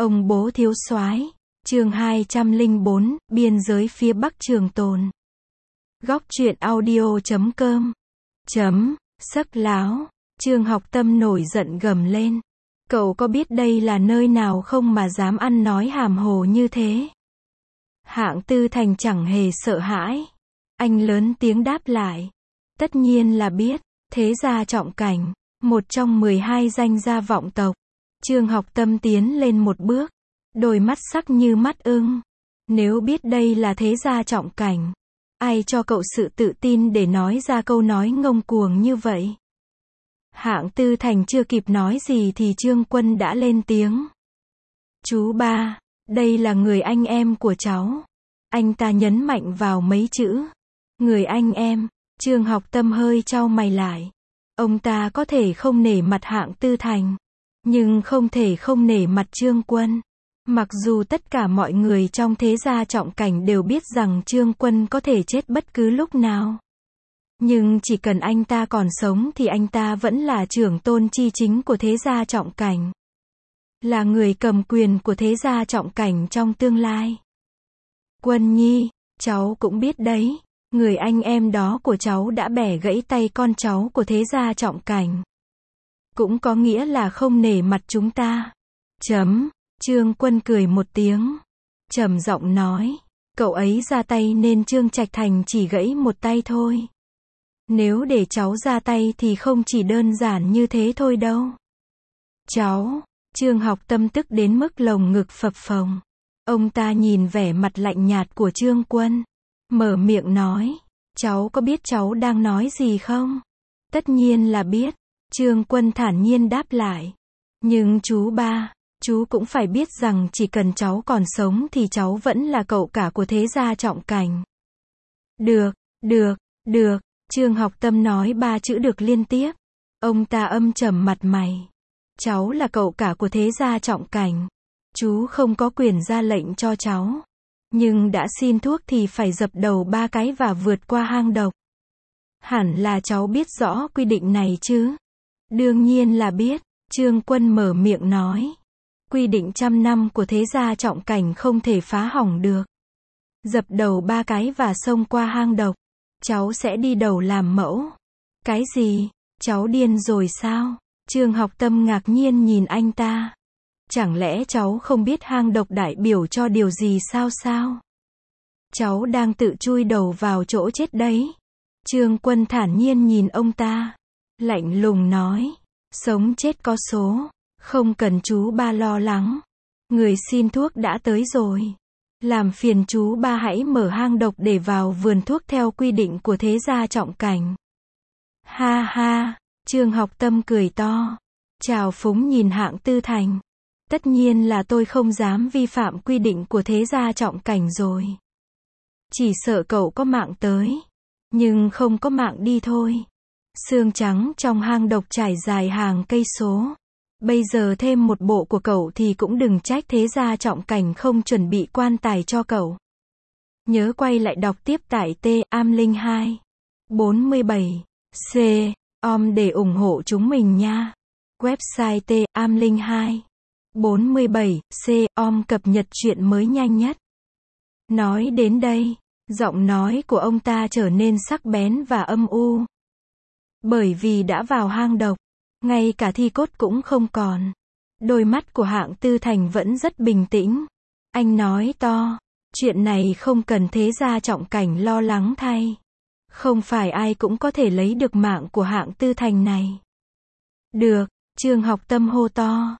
Ông bố thiếu soái. Chương 204, biên giới phía Bắc trường tồn. Góc truyện audio.com. Sấc láo. Trương Học Tâm nổi giận gầm lên. Cậu có biết đây là nơi nào không mà dám ăn nói hàm hồ như thế? Hạng Tư Thành chẳng hề sợ hãi. Anh lớn tiếng đáp lại. Tất nhiên là biết, thế gia Trọng Cảnh, một trong 12 danh gia vọng tộc. Trương Học Tâm tiến lên một bước, đôi mắt sắc như mắt ưng. Nếu biết đây là thế gia Trọng Cảnh, ai cho cậu sự tự tin để nói ra câu nói ngông cuồng như vậy? Hạng Tư Thành chưa kịp nói gì thì Trương Quân đã lên tiếng. Chú ba, đây là người anh em của cháu. Anh ta nhấn mạnh vào mấy chữ. Người anh em. Trương Học Tâm hơi chau mày lại. Ông ta có thể không nể mặt Hạng Tư Thành, nhưng không thể không nể mặt Trương Quân. Mặc dù tất cả mọi người trong thế gia Trọng Cảnh đều biết rằng Trương Quân có thể chết bất cứ lúc nào, nhưng chỉ cần anh ta còn sống thì anh ta vẫn là trưởng tôn chi chính của thế gia Trọng Cảnh, là người cầm quyền của thế gia Trọng Cảnh trong tương lai. Quân Nhi, cháu cũng biết đấy, người anh em đó của cháu đã bẻ gãy tay con cháu của thế gia Trọng Cảnh. Cũng có nghĩa là không nể mặt chúng ta. Trương Quân cười một tiếng, trầm giọng nói, cậu ấy ra tay nên Trương Trạch Thành chỉ gãy một tay thôi. Nếu để cháu ra tay thì không chỉ đơn giản như thế thôi đâu. Cháu, Trương Học Tâm tức đến mức lồng ngực phập phồng. Ông ta nhìn vẻ mặt lạnh nhạt của Trương Quân, mở miệng nói, cháu có biết cháu đang nói gì không? Tất nhiên là biết. Trương Quân thản nhiên đáp lại. Nhưng chú ba, chú cũng phải biết rằng chỉ cần cháu còn sống thì cháu vẫn là cậu cả của thế gia Trọng Cảnh. Được. Trương Học Tâm nói 3 chữ được liên tiếp. Ông ta âm trầm mặt mày. Cháu là cậu cả của thế gia Trọng Cảnh. Chú không có quyền ra lệnh cho cháu. Nhưng đã xin thuốc thì phải dập đầu 3 cái và vượt qua hang độc. Hẳn là cháu biết rõ quy định này chứ? Đương nhiên là biết. Trương Quân mở miệng nói. Quy định 100 năm của thế gia Trọng Cảnh không thể phá hỏng được. Dập đầu 3 cái và xông qua hang độc. Cháu sẽ đi đầu làm mẫu. Cái gì? Cháu điên rồi sao? Trương Học Tâm ngạc nhiên nhìn anh ta. Chẳng lẽ cháu không biết hang độc đại biểu cho điều gì sao? Cháu đang tự chui đầu vào chỗ chết đấy. Trương Quân thản nhiên nhìn ông ta, lạnh lùng nói, sống chết có số, không cần chú ba lo lắng. Người xin thuốc đã tới rồi. Làm phiền chú ba hãy mở hang độc để vào vườn thuốc theo quy định của thế gia Trọng Cảnh. Ha ha, Trương Học Tâm cười to, trào phúng nhìn Hạng Tư Thành. Tất nhiên là tôi không dám vi phạm quy định của thế gia Trọng Cảnh rồi. Chỉ sợ cậu có mạng tới, nhưng không có mạng đi thôi. Xương trắng trong hang độc trải dài hàng cây số. Bây giờ thêm một bộ của cậu thì cũng đừng trách thế gia Trọng Cảnh không chuẩn bị quan tài cho cậu. Nhớ quay lại đọc tiếp tại T-Am02 47 C-om để ủng hộ chúng mình nha. Website T-Am02 47 C-om cập nhật chuyện mới nhanh nhất. Nói đến đây, giọng nói của ông ta trở nên sắc bén và âm u. Bởi vì đã vào hang độc, ngay cả thi cốt cũng không còn. Đôi mắt của Hạng Tư Thành vẫn rất bình tĩnh. Anh nói to, chuyện này không cần thế gia Trọng Cảnh lo lắng thay. Không phải ai cũng có thể lấy được mạng của Hạng Tư Thành này. Được, Trương Học Tâm hô to.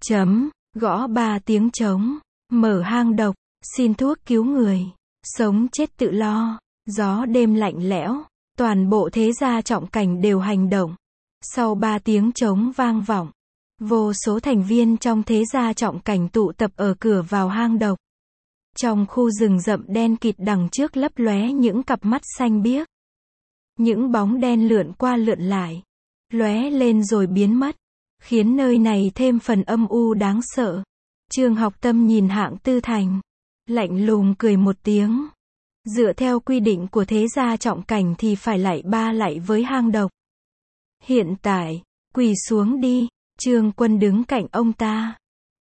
Gõ 3 tiếng trống, mở hang độc, xin thuốc cứu người, sống chết tự lo. Gió đêm lạnh lẽo, toàn bộ thế gia Trọng Cảnh đều hành động. Sau 3 tiếng trống vang vọng, vô số thành viên trong thế gia Trọng Cảnh tụ tập ở cửa vào hang độc. Trong khu rừng rậm đen kịt đằng trước lấp lóe những cặp mắt xanh biếc. Những bóng đen lượn qua lượn lại, lóe lên rồi biến mất, khiến nơi này thêm phần âm u đáng sợ. Trương Học Tâm nhìn Hạng Tư Thành, lạnh lùng cười một tiếng. Dựa theo quy định của thế gia Trọng Cảnh thì phải lạy 3 lạy với hang độc. Hiện tại, quỳ xuống đi. Trương Quân đứng cạnh ông ta,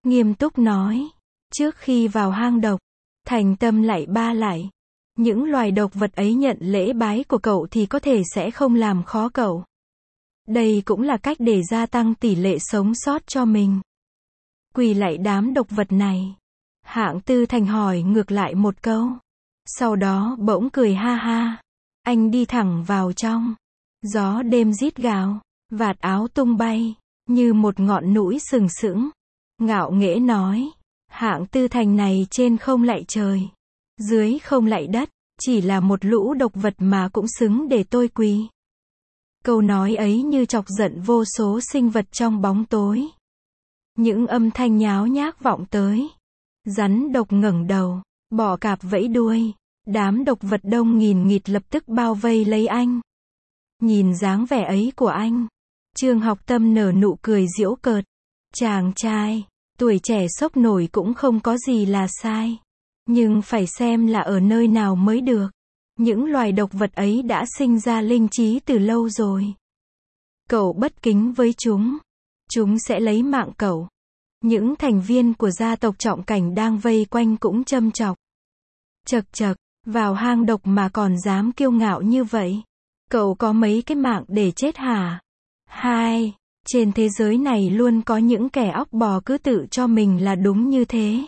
nghiêm túc nói. Trước khi vào hang độc, thành tâm lạy 3 lạy. Những loài độc vật ấy nhận lễ bái của cậu thì có thể sẽ không làm khó cậu. Đây cũng là cách để gia tăng tỷ lệ sống sót cho mình. Quỳ lạy đám độc vật này. Hạng Tư Thành hỏi ngược lại một câu. Sau đó bỗng cười ha ha. Anh đi thẳng vào trong. Gió đêm rít gào, vạt áo tung bay, như một ngọn núi sừng sững. Ngạo nghễ nói, Hạng Tư Thành này trên không lạy trời, dưới không lạy đất, chỉ là một lũ độc vật mà cũng xứng để tôi quỳ. Câu nói ấy như chọc giận vô số sinh vật trong bóng tối. Những âm thanh nháo nhác vọng tới. Rắn độc ngẩng đầu, bọ cạp vẫy đuôi. Đám độc vật đông nghìn nghịt lập tức bao vây lấy anh. Nhìn dáng vẻ ấy của anh, Trương Học Tâm nở nụ cười giễu cợt. Chàng trai, tuổi trẻ sốc nổi cũng không có gì là sai. Nhưng phải xem là ở nơi nào mới được. Những loài độc vật ấy đã sinh ra linh trí từ lâu rồi. Cậu bất kính với chúng sẽ lấy mạng cậu. Những thành viên của gia tộc Trọng Cảnh đang vây quanh cũng châm chọc. Chậc chậc, vào hang độc mà còn dám kiêu ngạo như vậy. Cậu có mấy cái mạng để chết hả? Hai, trên thế giới này luôn có những kẻ óc bò cứ tự cho mình là đúng như thế.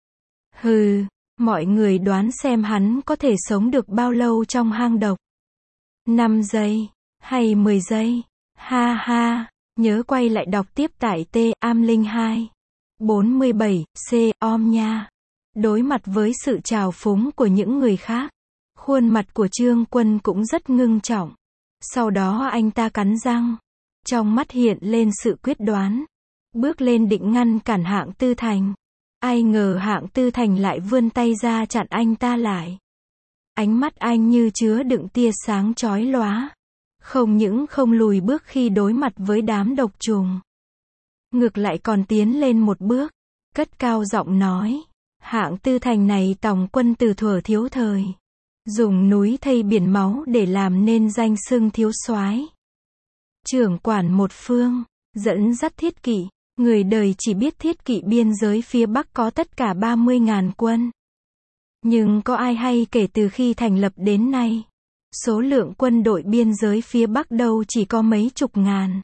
Hừ, mọi người đoán xem hắn có thể sống được bao lâu trong hang độc. 5 giây, hay 10 giây? Ha ha, nhớ quay lại đọc tiếp tại T-Am02. 47, C-Om nha. Đối mặt với sự trào phúng của những người khác, khuôn mặt của Trương Quân cũng rất ngưng trọng. Sau đó anh ta cắn răng, trong mắt hiện lên sự quyết đoán, bước lên định ngăn cản Hạng Tư Thành. Ai ngờ Hạng Tư Thành lại vươn tay ra chặn anh ta lại. Ánh mắt anh như chứa đựng tia sáng chói lóa. Không những không lùi bước khi đối mặt với đám độc trùng, ngược lại còn tiến lên một bước, cất cao giọng nói. Hạng Tư Thành này tòng quân từ thuở thiếu thời, dùng núi thây biển máu để làm nên danh xưng thiếu soái. Trưởng quản một phương, dẫn dắt thiết kỵ, người đời chỉ biết thiết kỵ biên giới phía Bắc có tất cả 30.000 quân. Nhưng có ai hay kể từ khi thành lập đến nay, số lượng quân đội biên giới phía Bắc đâu chỉ có mấy chục ngàn.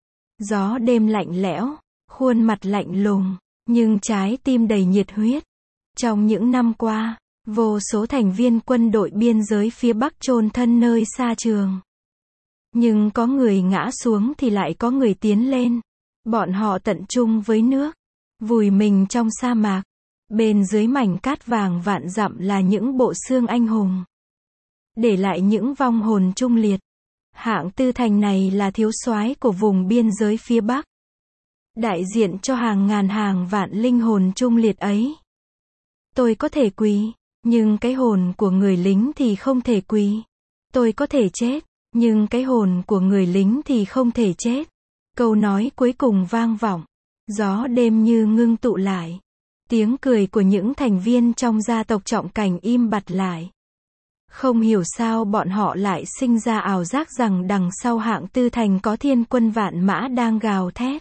Gió đêm lạnh lẽo, khuôn mặt lạnh lùng, nhưng trái tim đầy nhiệt huyết. Trong những năm qua, vô số thành viên quân đội biên giới phía Bắc chôn thân nơi xa trường. Nhưng có người ngã xuống thì lại có người tiến lên. Bọn họ tận chung với nước, vùi mình trong sa mạc. Bên dưới mảnh cát vàng vạn dặm là những bộ xương anh hùng, để lại những vong hồn trung liệt. Hạng Tư Thành này là thiếu soái của vùng biên giới phía Bắc, đại diện cho hàng ngàn hàng vạn linh hồn trung liệt ấy. Tôi có thể quỳ, nhưng cái hồn của người lính thì không thể quỳ. Tôi có thể chết, nhưng cái hồn của người lính thì không thể chết. Câu nói cuối cùng vang vọng, gió đêm như ngưng tụ lại. Tiếng cười của những thành viên trong gia tộc Trọng Cảnh im bặt lại. Không hiểu sao bọn họ lại sinh ra ảo giác rằng đằng sau Hạng Tư Thành có thiên quân vạn mã đang gào thét.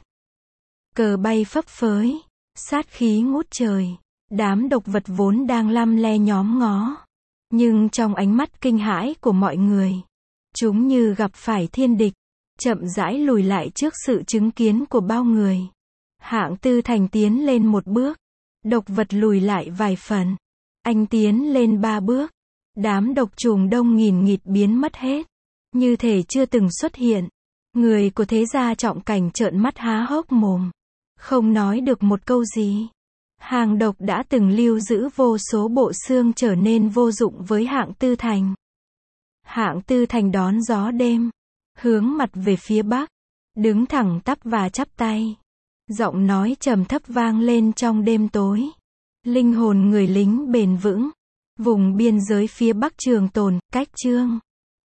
Cờ bay phấp phới, sát khí ngút trời. Đám độc vật vốn đang lăm le nhóm ngó. Nhưng trong ánh mắt kinh hãi của mọi người, chúng như gặp phải thiên địch, chậm rãi lùi lại trước sự chứng kiến của bao người. Hạng Tư Thành tiến lên một bước, độc vật lùi lại vài phần. Anh tiến lên 3 bước, đám độc trùng đông nghìn nghịt biến mất hết, như thể chưa từng xuất hiện. Người của thế gia Trọng Cảnh trợn mắt há hốc mồm, không nói được một câu gì. Hàng độc đã từng lưu giữ vô số bộ xương trở nên vô dụng với Hạng Tư Thành. Hạng Tư Thành đón gió đêm, hướng mặt về phía Bắc, đứng thẳng tắp và chắp tay. Giọng nói trầm thấp vang lên trong đêm tối. Linh hồn người lính bền vững, vùng biên giới phía Bắc trường tồn, cách Trương